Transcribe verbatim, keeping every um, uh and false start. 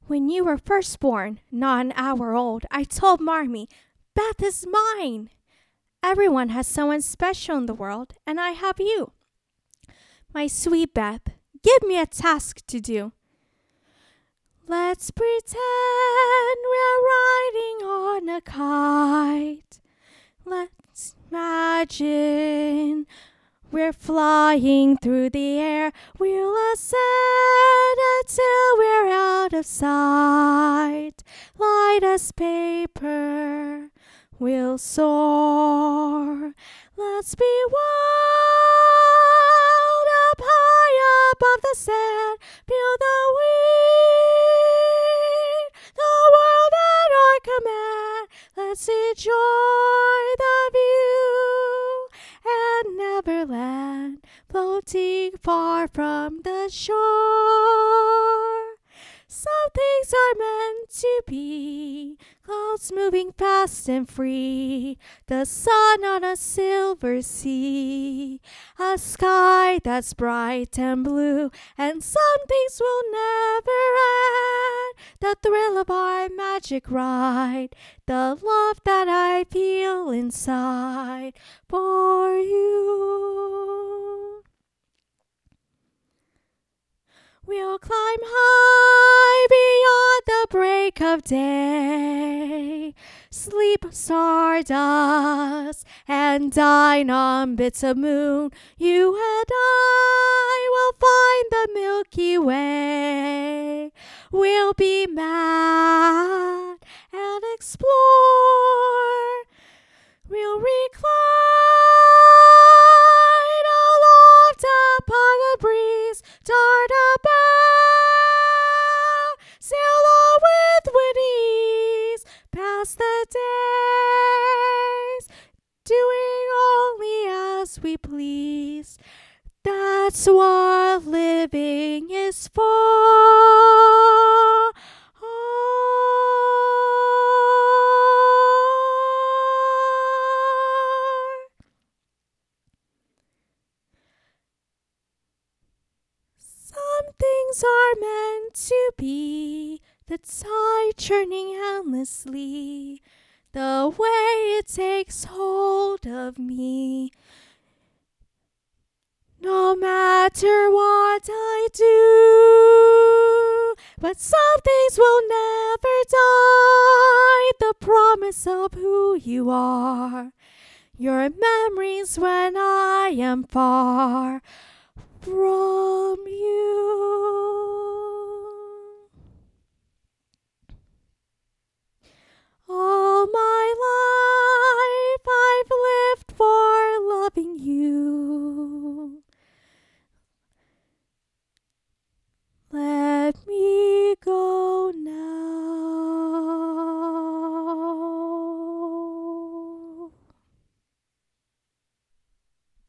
When you were first born, not an hour old, I told Marmee, Beth is mine. Everyone has someone special in the world, and I have you. My sweet Beth, give me a task to do. Let's pretend we're riding on a kite. Let's imagine we're flying through the air. We'll ascend until we're out of sight. Light as paper, we'll soar. Let's be wild up high above the sand. Feel the wind, the world at our command. Let's enjoy the view and Neverland, floating far from the shore. Some things are meant to be, clouds moving fast and free, the sun on a silver sea, a sky that's bright and blue, and some things will never end. The thrill of our magic ride, the love that I feel inside for you. We'll climb high beyond the break of day, sleep stardust and dine on bits of moon. You and I will find the Milky Way. We'll be mad and explore. We'll recline aloft upon the breeze, dart about, sail on with wit ease, pass the days, doing only as we please. That's what living is for. Some things are meant to be, the tide churning endlessly, the way it takes hold of me. No matter what I do, but some things will never die, the promise of who you are, your memories when I am far from you. All my